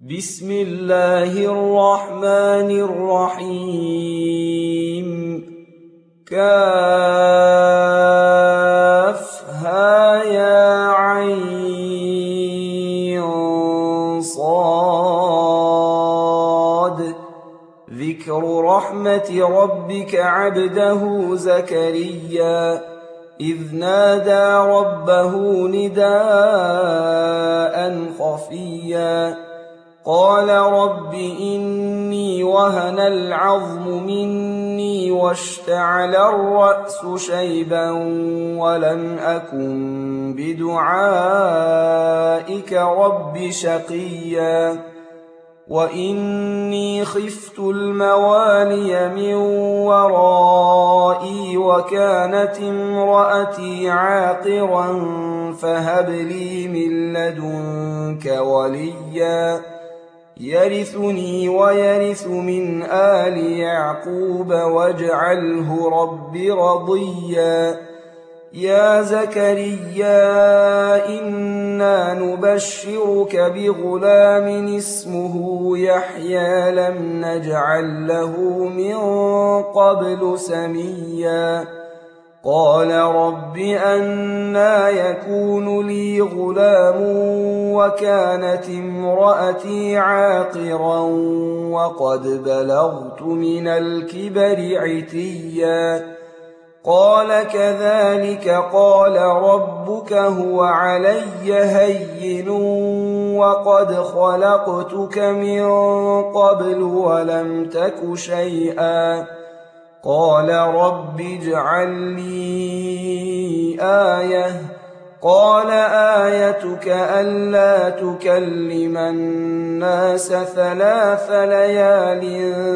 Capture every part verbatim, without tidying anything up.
بسم الله الرحمن الرحيم. كافها يا عين صاد. ذكر رحمة ربك عبده زكريا إذ نادى ربه نداء خفيا قال رب إني وهن العظم مني واشتعل الرأس شيبا ولم أكن بدعائك رب شقيا وإني خفت الموالي من ورائي وكانت امرأتي عاقرا فهب لي من لدنك وليا يرثني ويرث من آل يعقوب واجعله رب رضيا. يا زكريا إنا نبشرك بغلام اسمه يحيى لم نجعل له من قبل سميا قال رب أنى يكون لي غلام وكانت امرأتي عاقرا وقد بلغت من الكبر عتيا قال كذلك قال ربك هو علي هين وقد خلقتك من قبل ولم تك شيئا قال رب اجعل لي آية قال آيتك ألا تكلم الناس ثلاث ليال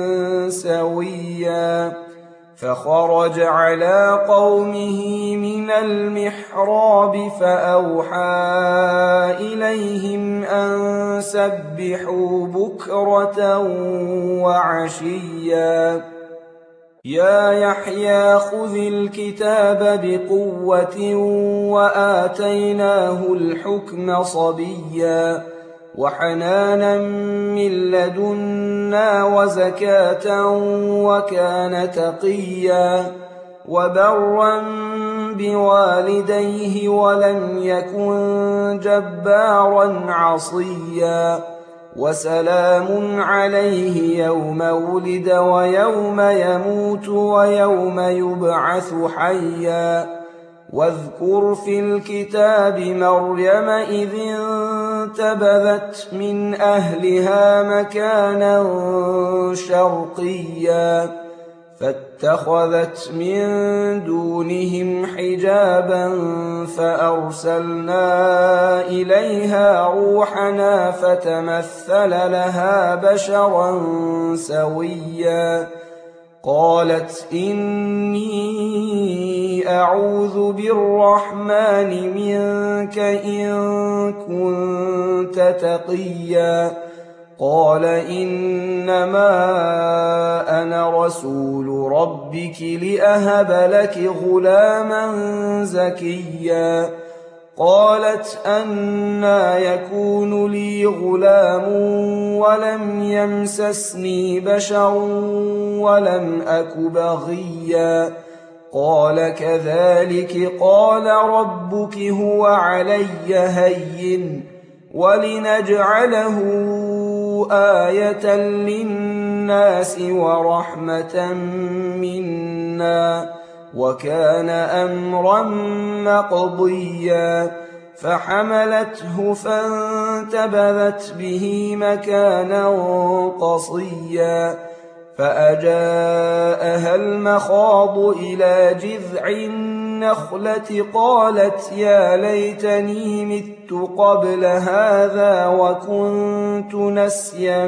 سويا فخرج على قومه من المحراب فأوحى إليهم أن سبحوا بكرة وعشيا. يا يحيى خذ الكتاب بقوة وآتيناه الحكم صبيا وحنانا من لدنا وزكاة وكان تقيا وبرا بوالديه ولم يكن جبارا عصيا وسلام عليه يوم ولد ويوم يموت ويوم يبعث حيا. واذكر في الكتاب مريم إذ انتبذت من أهلها مكانا شرقيا فاتخذت من دونهم حجابا فأرسلنا إليها روحنا فتمثل لها بشرا سويا قالت إني أعوذ بالرحمن منك إن كنت تقيا قال إنما أنا رسول ربك لأهب لك غلاما زكيا قالت أنى يكون لي غلام ولم يمسسني بشر ولم أك بغيا قال كذلك قال ربك هو علي هين ولنجعله آية للناس ورحمة منا وكان أمرا مقضيا فحملته فانتبذت به مكانا قصيا فأجاءها المخاض إلى جذع النخلة قالت يا ليتني مت قبل هذا وكنت نسيا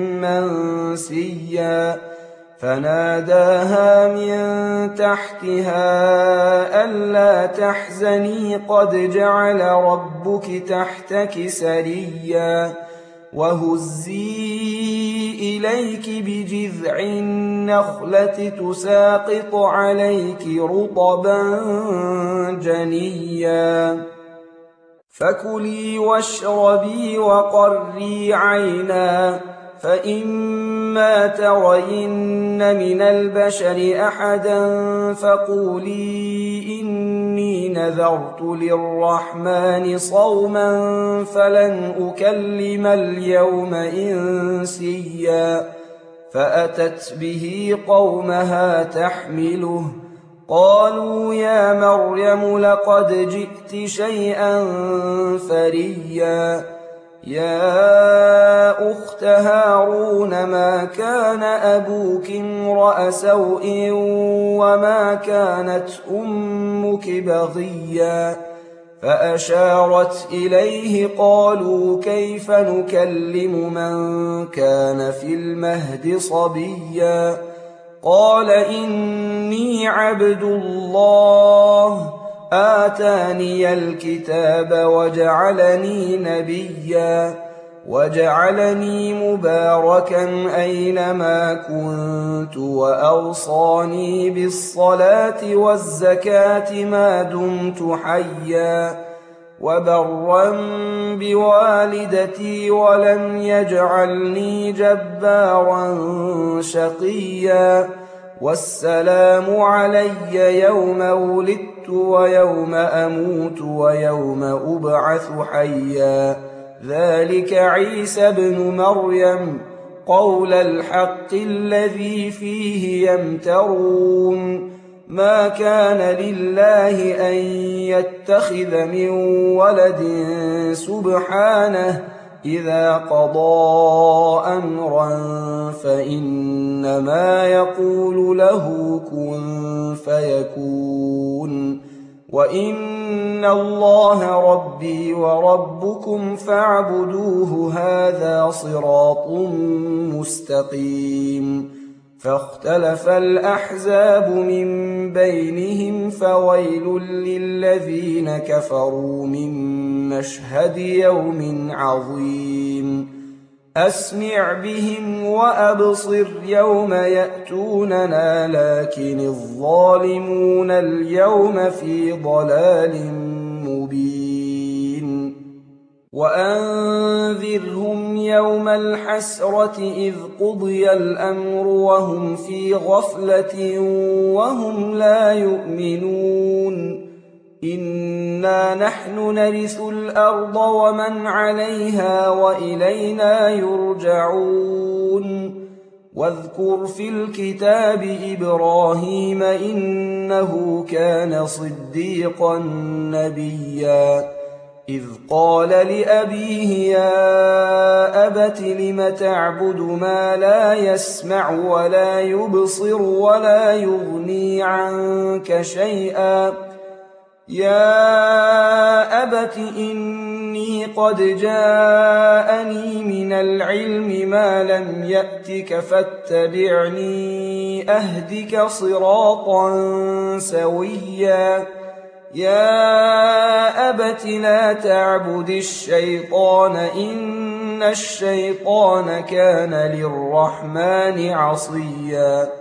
منسيا فناداها من تحتها ألا تحزني قد جعل ربك تحتك سريا وهزي إليك بجذع النخلة تساقط عليك رطبا جنيا فكلي واشربي وقري عينا، فإما ترين من البشر أحدا فقولي إني نذرت للرحمن صوما فلن أكلم اليوم إنسيا. فأتت به قومها تحمله، قالوا يا مريم لقد جئت شيئا فريا. يا أخت هارون ما كان أبوك امرأ سوء وما كانت أمك بغيا. فأشارت إليه، قالوا كيف نكلم من كان في المهد صبيا. قال إني عبد الله آتاني الكتاب وجعلني نبيا وجعلني مباركا أينما كنت وأوصاني بالصلاة والزكاة ما دمت حيا وبرا بوالدتي ولم يجعلني جبارا شقيا. والسلام علي يوم ولدت ويوم أموت ويوم أبعث حيا. ذلك عيسى ابن مريم قول الحق الذي فيه يمترون. ما كان لله أن يتخذ من ولد سبحانه، إذا قضى أمرا فإنما يقول له كن فيكون. وإن الله ربي وربكم فاعبدوه، هذا صراط مستقيم. فاختلف الأحزاب من بينهم، فويل للذين كفروا من مشهد يوم عظيم. أسمع بهم وأبصر يوم يأتوننا، لكن الظالمون اليوم في ضلال مبين. وأنذرهم يوم الحسرة إذ قضي الأمر وهم في غفلة وهم لا يؤمنون. إنا نحن نرث الأرض ومن عليها وإلينا يرجعون. واذكر في الكتاب إبراهيم إنه كان صديقا نبيا، إذ قال لأبيه يا أبت لم تعبد ما لا يسمع ولا يبصر ولا يغني عنك شيئا. يا أبت إني قد جاءني من العلم ما لم يأتك فاتبعني أهدك صراطا سويا. يا أبت لا تعبد الشيطان إن الشيطان كان للرحمن عصيا.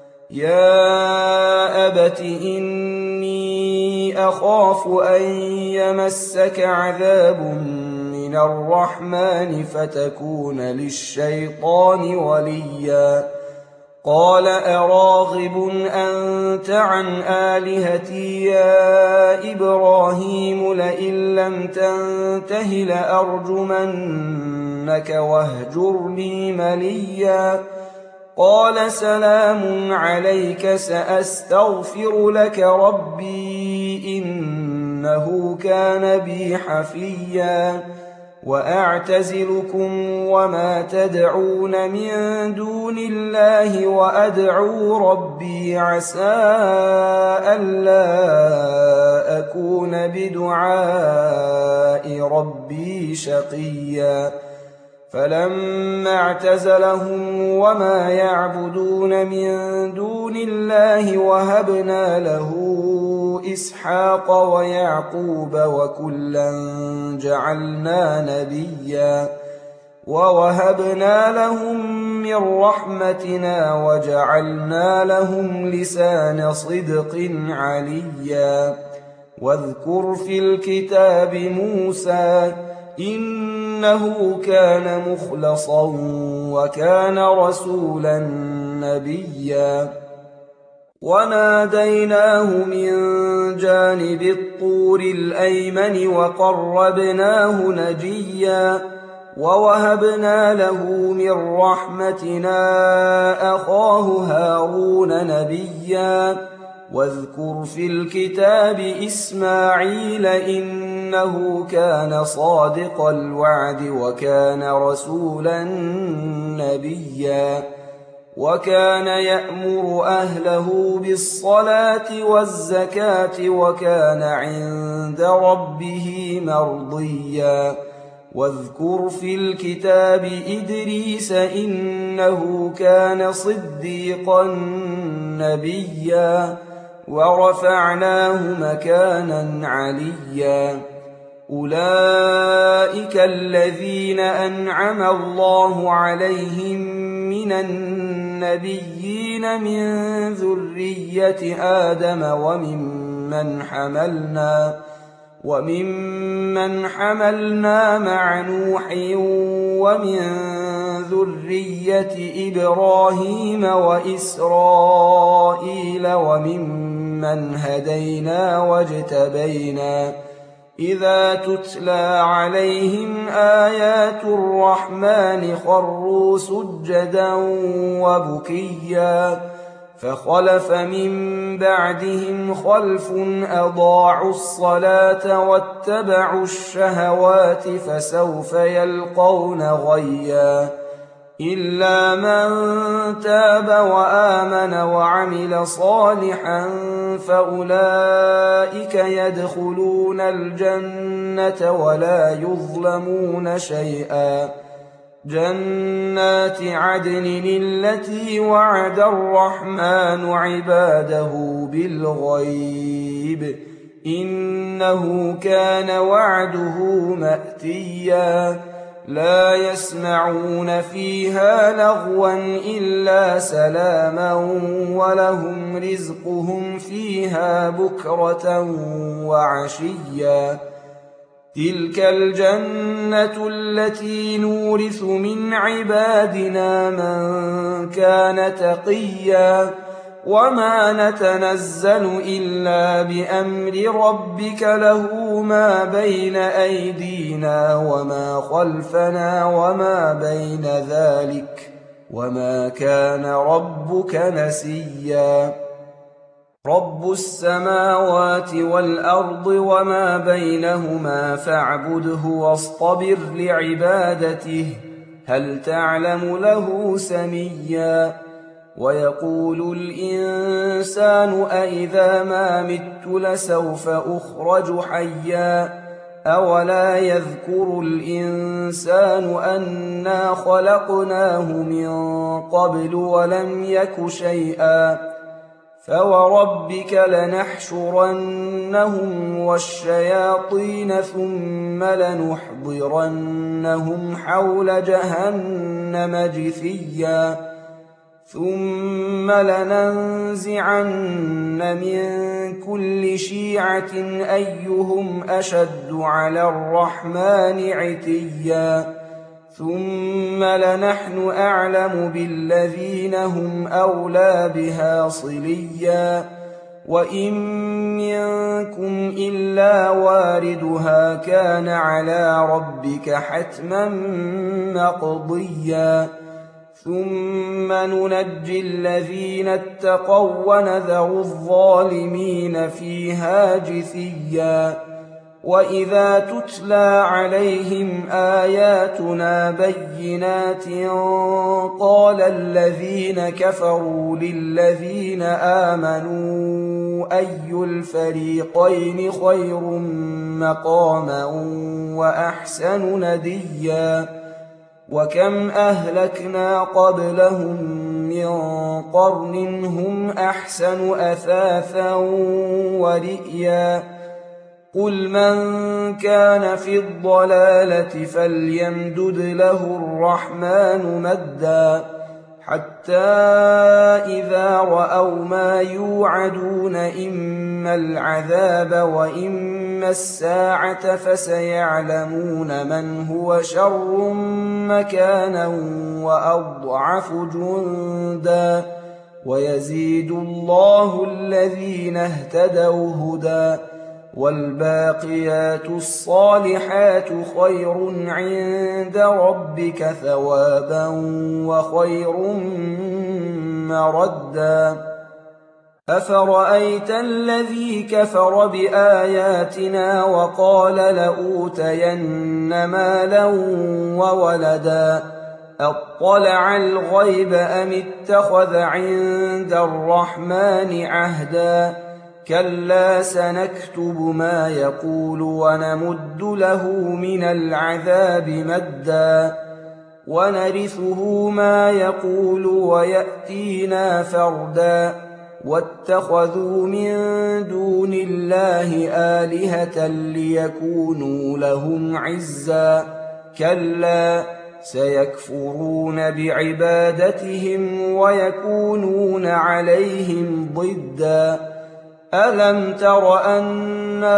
يا أبت إني أخاف أن يمسك عذاب من الرحمن فتكون للشيطان وليا. قال أراغب أنت عن آلهتي يا إبراهيم لئن لم تنته لأرجمنك واهجرني مليا. قال سلام عليك سأستغفر لك ربي إنه كان بي حفيا. وأعتزلكم وما تدعون من دون الله وأدعو ربي عسى ألا أكون بدعاء ربي شقيا. فلما اعتزلهم وما يعبدون من دون الله وهبنا له إسحاق ويعقوب وكلا جعلنا نبيا. ووهبنا لهم من رحمتنا وجعلنا لهم لسان صدق عليا. واذكر في الكتاب موسى إنه كان مخلصا وكان رسولا نبيا وناديناه من جانب الطور الأيمن وقربناه نجيا ووهبنا له من رحمتنا أخاه هارون نبيا واذكر في الكتاب إسماعيل إنه كان صادق الوعد وكان رسولا نبيا وكان يأمر أهله بالصلاة والزكاة وكان عند ربه مرضيا واذكر في الكتاب إدريس إنه كان صديقا نبيا ورفعناه مكانا عليا أولئك الذين أنعم الله عليهم من النبيين من ذرية آدم وممن حملنا وممن حملنا مع نوح ومن ذرية إبراهيم وإسرائيل وممن هدينا واجتبينا إذا تتلى عليهم آيات الرحمن خروا سجدا وبكيا فخلف من بعدهم خلف أضاعوا الصلاة واتبعوا الشهوات فسوف يلقون غيا إلا من تاب وآمن وعمل صالحا فأولئك يدخلون الجنة ولا يظلمون شيئا جنات عدن التي وعد الرحمن عباده بالغيب إنه كان وعده مأتيا لا يسمعون فيها لغوا إلا سلاما ولهم رزقهم فيها بكرة وعشيا تلك الجنة التي نورث من عبادنا من كان تقيا وما نتنزل إلا بأمر ربك له ما بين أيدينا وما خلفنا وما بين ذلك وما كان ربك نسيا رب السماوات والأرض وما بينهما فاعبده واصطبر لعبادته هل تعلم له سميا ويقول الإنسان أإذا ما مت لسوف أخرج حيا أولا يذكر الإنسان أنا خلقناه من قبل ولم يك شيئا فوربك لنحشرنهم والشياطين ثم لنحضرنهم حول جهنم جثيا ثم لننزعن من كل شيعة أيهم أشد على الرحمن عتيا ثم لنحن أعلم بالذين هم أولى بها صليا وإن منكم إلا واردها كان على ربك حتما مقضيا ثم ننجي الذين اتقوا ونذر الظالمين فيها جثيا وإذا تتلى عليهم آياتنا بينات قال الذين كفروا للذين آمنوا أي الفريقين خير مقاما وأحسن نديا وكم أهلكنا قبلهم من قرن هم أحسن أثاثا ورئيا قل من كان في الضلالة فليمدد له الرحمن مدا حتى إذا رأوا ما يوعدون إما العذاب وإما الساعة فسيعلمون من هو شر مكانا وأضعف جندا ويزيد الله الذين اهتدوا هدى والباقيات الصالحات خير عند ربك ثوابا وخير مردا أفرأيت الذي كفر بآياتنا وقال لأوتين مالا وولدا أطلع الغيب أم اتخذ عند الرحمن عهدا كلا سنكتب ما يقول ونمد له من العذاب مدا ونرثه ما يقول ويأتينا فردا واتخذوا من دون الله آلهة ليكونوا لهم عزا كلا سيكفرون بعبادتهم ويكونون عليهم ضدا ألم تر أنا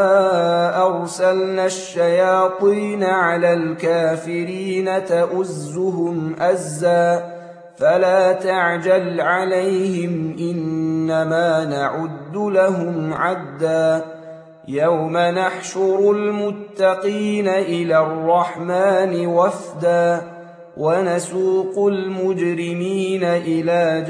أرسلنا الشياطين على الكافرين تؤزهم أزا فلا تعجل عليهم إنما نعد لهم عدا يوم نحشر المتقين إلى الرحمن وفدا ونسوق المجرمين إلى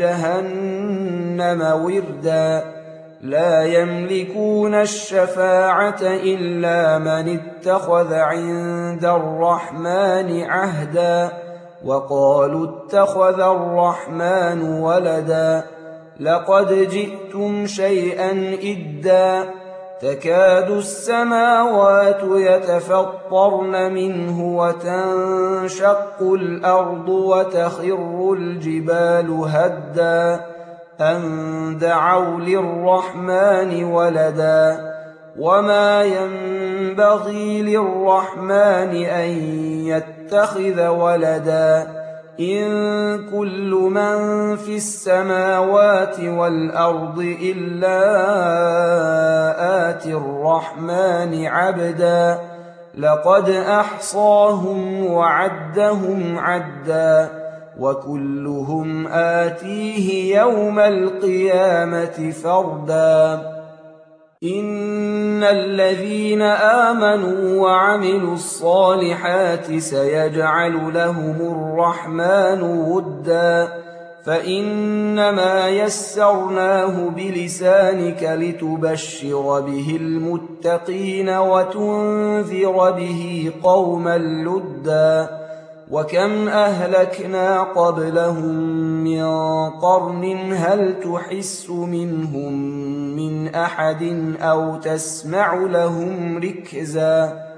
جهنم وردا لا يملكون الشفاعة إلا من اتخذ عند الرحمن عهدا وقالوا اتخذ الرحمن ولدا لقد جئتم شيئا إدا تكاد السماوات يتفطرن منه وتنشق الأرض وتخر الجبال هدا أن دعوا للرحمن ولدا وما ينبغي للرحمن أن يتخذ ولدا إن كل من في السماوات والأرض إلا آتي الرحمن عبدا لقد أحصاهم وعدهم عدا وكلهم آتيه يوم القيامة فردا إن الذين آمنوا وعملوا الصالحات سيجعل لهم الرحمن ودا فإنما يسرناه بلسانك لتبشر به المتقين وتنذر به قوما لدا وكم أهلكنا قبلهم من قرن هل تحس منهم من أحد أو تسمع لهم ركزا